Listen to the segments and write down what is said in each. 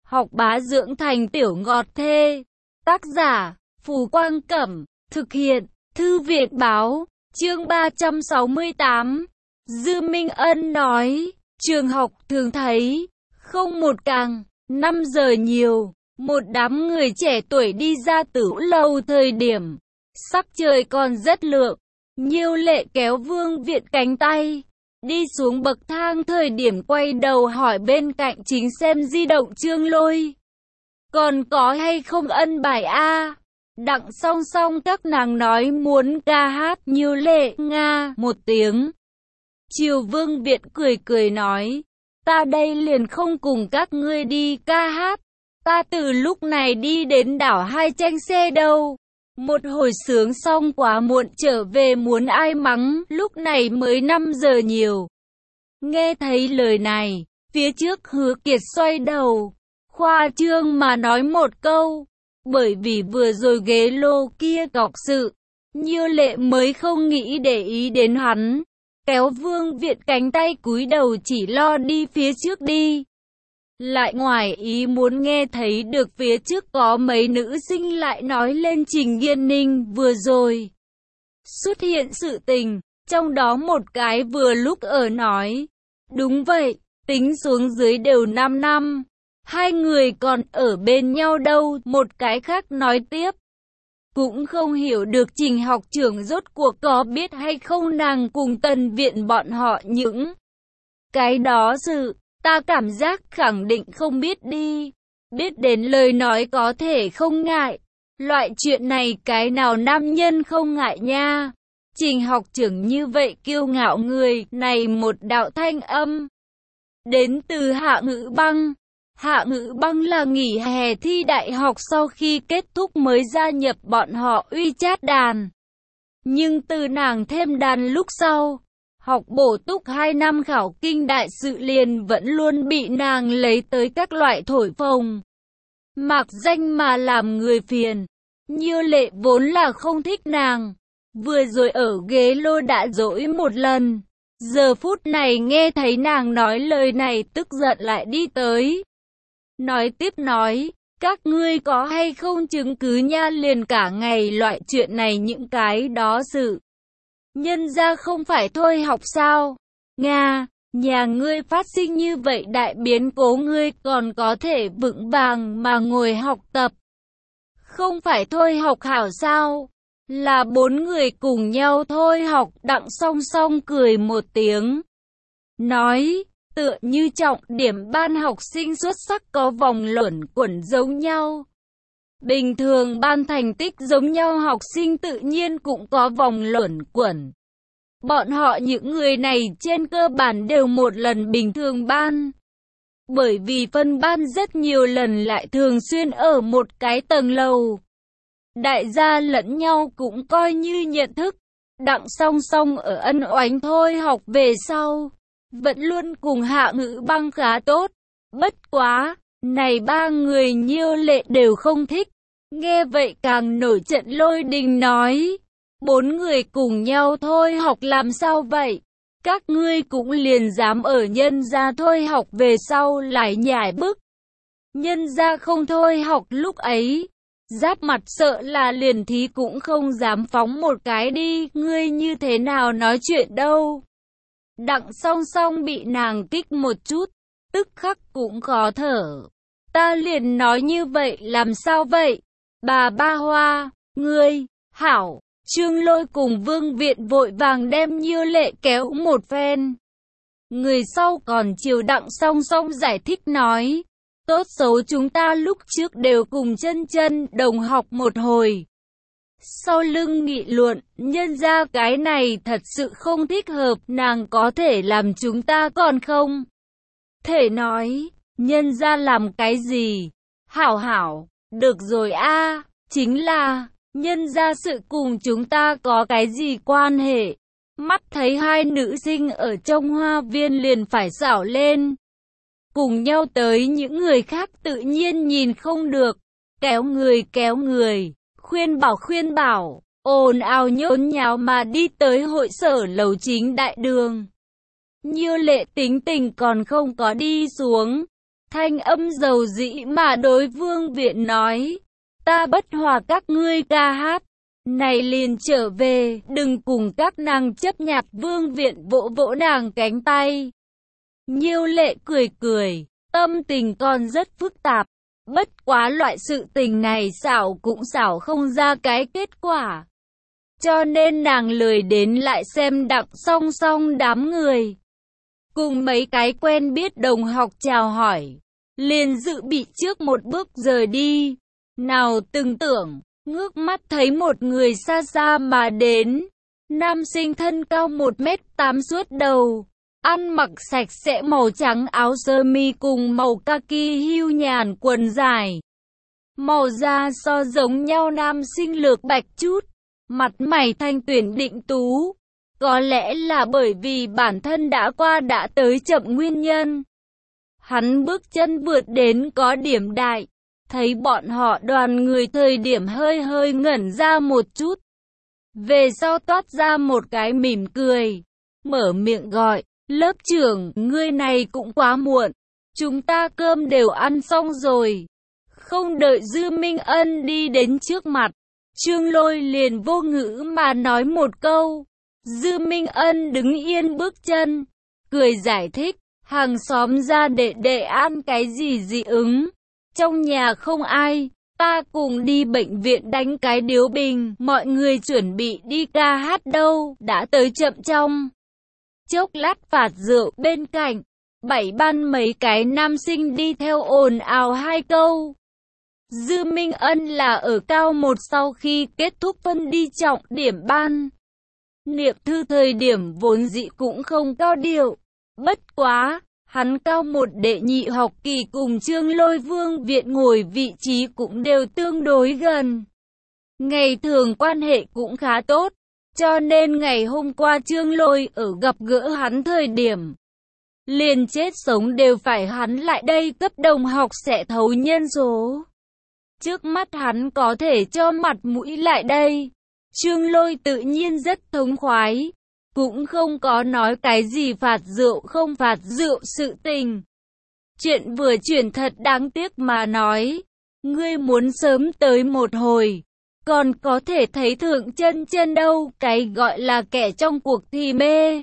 học bá dưỡng thành tiểu ngọt thê. Tác giả, Phù Quang Cẩm, thực hiện, Thư viện Báo, chương 368. Dư Minh Ân nói, trường học thường thấy, không một càng, 5 giờ nhiều, một đám người trẻ tuổi đi ra tửu lầu thời điểm, sắc trời còn rất lượng. Nhiêu Lệ kéo Vương Viện cánh tay, đi xuống bậc thang thời điểm quay đầu hỏi bên cạnh chính xem di động Trương Lôi. Còn có hay không ân bài a? Đặng song song các nàng nói muốn ca hát. Nhiêu Lệ nga một tiếng. Triều Vương Viện cười cười nói, ta đây liền không cùng các ngươi đi ca hát. Ta từ lúc này đi đến đảo Hai Tranh xe đâu. Một hồi sướng xong quá muộn trở về muốn ai mắng, lúc này mới 5 giờ nhiều. Nghe thấy lời này, phía trước Hứa Kiệt xoay đầu, khoa trương mà nói một câu, bởi vì vừa rồi ghế lô kia cọc sự, Nhiêu Lệ mới không nghĩ để ý đến hắn, kéo Vương Viện cánh tay cúi đầu chỉ lo đi phía trước đi. Lại ngoài ý muốn nghe thấy được phía trước có mấy nữ sinh lại nói lên Trình Yên Ninh vừa rồi xuất hiện sự tình, trong đó một cái vừa lúc ở nói, đúng vậy, tính xuống dưới đều 5 năm, hai người còn ở bên nhau đâu. Một cái khác nói tiếp, cũng không hiểu được Trình học trưởng rốt cuộc có biết hay không nàng cùng Tần Viện bọn họ những cái đó sự. Ta cảm giác khẳng định không biết đi. Biết đến lời nói có thể không ngại. Loại chuyện này cái nào nam nhân không ngại nha. Trình học trưởng như vậy kiêu ngạo người này. Một đạo thanh âm đến từ Hạ Ngữ Băng. Hạ Ngữ Băng là nghỉ hè thi đại học sau khi kết thúc mới gia nhập bọn họ WeChat đàn. Nhưng từ nàng thêm đàn lúc sau, học bổ túc 2 năm khảo kinh đại sự liền vẫn luôn bị nàng lấy tới các loại thổi phồng, mạc danh mà làm người phiền. Nhiêu Lệ vốn là không thích nàng, vừa rồi ở ghế lô đã dỗi một lần, giờ phút này nghe thấy nàng nói lời này tức giận lại đi tới. Nói tiếp nói, các ngươi có hay không chứng cứ nha, liền cả ngày loại chuyện này những cái đó sự. Nhân ra không phải thôi học sao? Nga, nhà ngươi phát sinh như vậy đại biến cố ngươi còn có thể vững vàng mà ngồi học tập. Không phải thôi học hảo sao? Là 4 người cùng nhau thôi học. Đặng song song cười một tiếng, nói, tựa như trọng điểm ban học sinh xuất sắc có vòng luẩn quẩn giống nhau. Bình thường ban thành tích giống nhau học sinh tự nhiên cũng có vòng luẩn quẩn. Bọn họ những người này trên cơ bản đều một lần bình thường ban. Bởi vì phân ban rất nhiều lần lại thường xuyên ở một cái tầng lầu. Đại gia lẫn nhau cũng coi như nhận thức. Đặng song song ở ân oánh thôi học về sau, vẫn luôn cùng Hạ Ngữ Băng khá tốt. Bất quá, này 3 người Nhiêu Lệ đều không thích. Nghe vậy càng nổi trận lôi đình nói, 4 người cùng nhau thôi học làm sao vậy? Các ngươi cũng liền dám ở nhân gia thôi học về sau lại nhảy bức. Nhân gia không thôi học lúc ấy, giáp mặt sợ là liền thí cũng không dám phóng một cái đi. Ngươi như thế nào nói chuyện đâu? Đặng song song bị nàng kích một chút, tức khắc cũng khó thở. Ta liền nói như vậy làm sao vậy? Bà Ba Hoa, ngươi, hảo. Trương Lôi cùng Vương Viện vội vàng đem Nhiêu Lệ kéo một phen. Người sau còn chiều Đặng song song giải thích nói, tốt xấu chúng ta lúc trước đều cùng chân chân đồng học một hồi. Sau lưng nghị luận, nhân ra cái này thật sự không thích hợp, nàng có thể làm chúng ta còn không thể nói, nhân ra làm cái gì? Hảo hảo, được rồi a, chính là nhân ra sự cùng chúng ta có cái gì quan hệ? Mắt thấy hai nữ sinh ở trong hoa viên liền phải xảo lên. Cùng nhau tới những người khác tự nhiên nhìn không được. Kéo người, khuyên bảo, ồn ào nhốn nháo mà đi tới hội sở lầu chính đại đường. Nhiêu Lệ tính tình còn không có đi xuống. Thanh âm dầu dĩ mà đối Vương Viện nói, ta bất hòa các ngươi ca hát, này liền trở về, đừng cùng các nàng chấp nhặt. Vương Viện vỗ vỗ nàng cánh tay. Nhiêu Lệ cười cười, tâm tình còn rất phức tạp, bất quá loại sự tình này xảo cũng xảo không ra cái kết quả. Cho nên nàng lười đến lại xem Đặng Song Song đám người. Cùng mấy cái quen biết đồng học chào hỏi, liền dự bị trước một bước rời đi. Nào từng tưởng, ngước mắt thấy một người xa xa mà đến. Nam sinh thân cao 1m8 suốt đầu, ăn mặc sạch sẽ màu trắng áo sơ mi cùng màu kaki hưu nhàn quần dài. Màu da so giống nhau, nam sinh lược bạch chút, mặt mày thanh tuyển định tú. Có lẽ là bởi vì bản thân đã qua đã tới chậm nguyên nhân. Hắn bước chân vượt đến có điểm đại, thấy bọn họ đoàn người thời điểm hơi hơi ngẩn ra một chút. Về sau toát ra một cái mỉm cười, mở miệng gọi, lớp trưởng, ngươi này cũng quá muộn, chúng ta cơm đều ăn xong rồi. Không đợi Dư Minh Ân đi đến trước mặt, Trương Lôi liền vô ngữ mà nói một câu. Dư Minh Ân đứng yên bước chân, cười giải thích, hàng xóm ra đệ ăn cái gì dị ứng, trong nhà không ai, ta cùng đi bệnh viện đánh cái điếu bình, mọi người chuẩn bị đi ca hát đâu, đã tới chậm trong. Chốc lát phạt rượu bên cạnh, bảy ban mấy cái nam sinh đi theo ồn ào hai câu. Dư Minh Ân là ở cao một sau khi kết thúc phân đi trọng điểm ban. Niệm thư thời điểm vốn dĩ cũng không cao điệu, bất quá, hắn cao một đệ nhị học kỳ cùng Trương Lôi Vương Viện ngồi vị trí cũng đều tương đối gần. Ngày thường quan hệ cũng khá tốt, cho nên ngày hôm qua Trương Lôi ở gặp gỡ hắn thời điểm, liền chết sống đều phải hắn lại đây cấp đồng học sẽ thấu nhân số. Trước mắt hắn có thể cho mặt mũi lại đây, Trương Lôi tự nhiên rất thống khoái, cũng không có nói cái gì phạt rượu không phạt rượu sự tình. Chuyện vừa chuyển thật đáng tiếc mà nói, ngươi muốn sớm tới một hồi, còn có thể thấy Thượng Chân đâu, cái gọi là kẻ trong cuộc thì mê,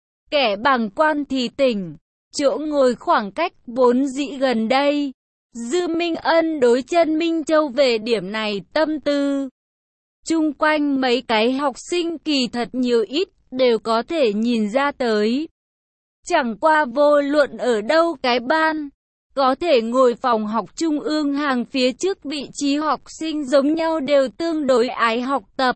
kẻ bàng quan thì tỉnh, chỗ ngồi khoảng cách vốn dĩ gần đây. Dư Minh Ân đối Chân Minh Châu về điểm này tâm tư. Chung quanh mấy cái học sinh kỳ thật nhiều ít đều có thể nhìn ra tới. Chẳng qua vô luận ở đâu cái ban, có thể ngồi phòng học trung ương hàng phía trước vị trí học sinh giống nhau đều tương đối ái học tập.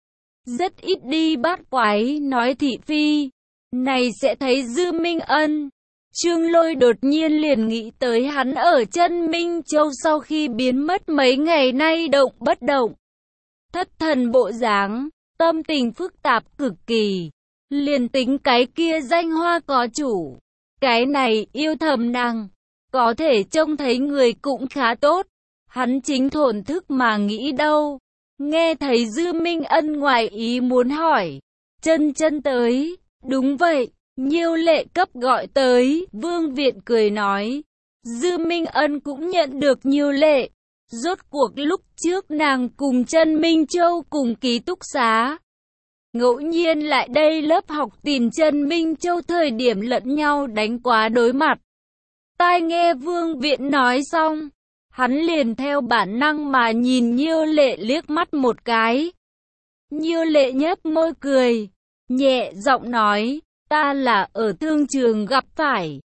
Rất ít đi bát quái nói thị phi. Này sẽ thấy Dư Minh Ân. Trương Lôi đột nhiên liền nghĩ tới hắn ở Chân Minh Châu sau khi biến mất mấy ngày nay động bất động, thất thần bộ dáng, tâm tình phức tạp cực kỳ. Liền tính cái kia danh hoa có chủ, cái này yêu thầm nàng, có thể trông thấy người cũng khá tốt. Hắn chính thổn thức mà nghĩ đâu. Nghe thấy Dư Minh Ân ngoài ý muốn hỏi, Chân tới, đúng vậy. Nhiêu Lệ cấp gọi tới, Vương Viện cười nói. Dư Minh Ân cũng nhận được Nhiêu Lệ. Rốt cuộc lúc trước nàng cùng Chân Minh Châu cùng ký túc xá. Ngẫu nhiên lại đây lớp học tìm Chân Minh Châu thời điểm lẫn nhau đánh quá đối mặt. Tai nghe Vương Viện nói xong, hắn liền theo bản năng mà nhìn Nhiêu Lệ liếc mắt một cái. Nhiêu Lệ nhếch môi cười, nhẹ giọng nói. Ta là ở thương trường gặp phải.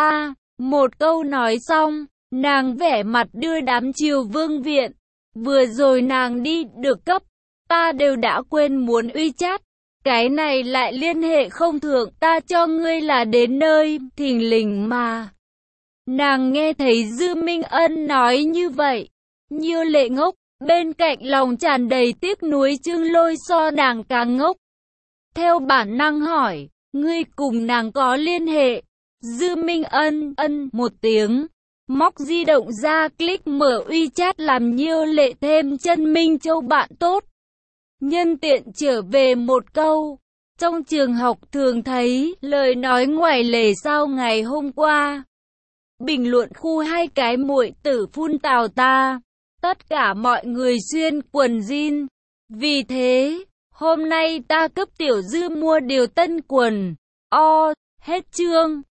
Một câu nói xong, nàng vẻ mặt đưa đám chiều Vương Viện. Vừa rồi nàng đi được cấp, ta đều đã quên muốn uy chat. Cái này lại liên hệ không thượng, ta cho ngươi là đến nơi, thình lình mà. Nàng nghe thấy Dư Minh Ân nói như vậy. Nhiêu Lệ ngốc, bên cạnh lòng tràn đầy tiếc nuối Trương Lôi so nàng càng ngốc. Theo bản năng hỏi. Ngươi cùng nàng có liên hệ. Dư Minh Ân một tiếng, móc di động ra click mở WeChat làm Nhiêu Lệ thêm Chân Minh Châu bạn tốt. Nhân tiện trở về một câu, trong trường học thường thấy lời nói ngoài lề sau ngày hôm qua. Bình luận khu hai cái muội tử phun tào ta. Tất cả mọi người xuyên quần jean. Vì thế, hôm nay ta cấp tiểu dư mua điều tân quần. Hết chương.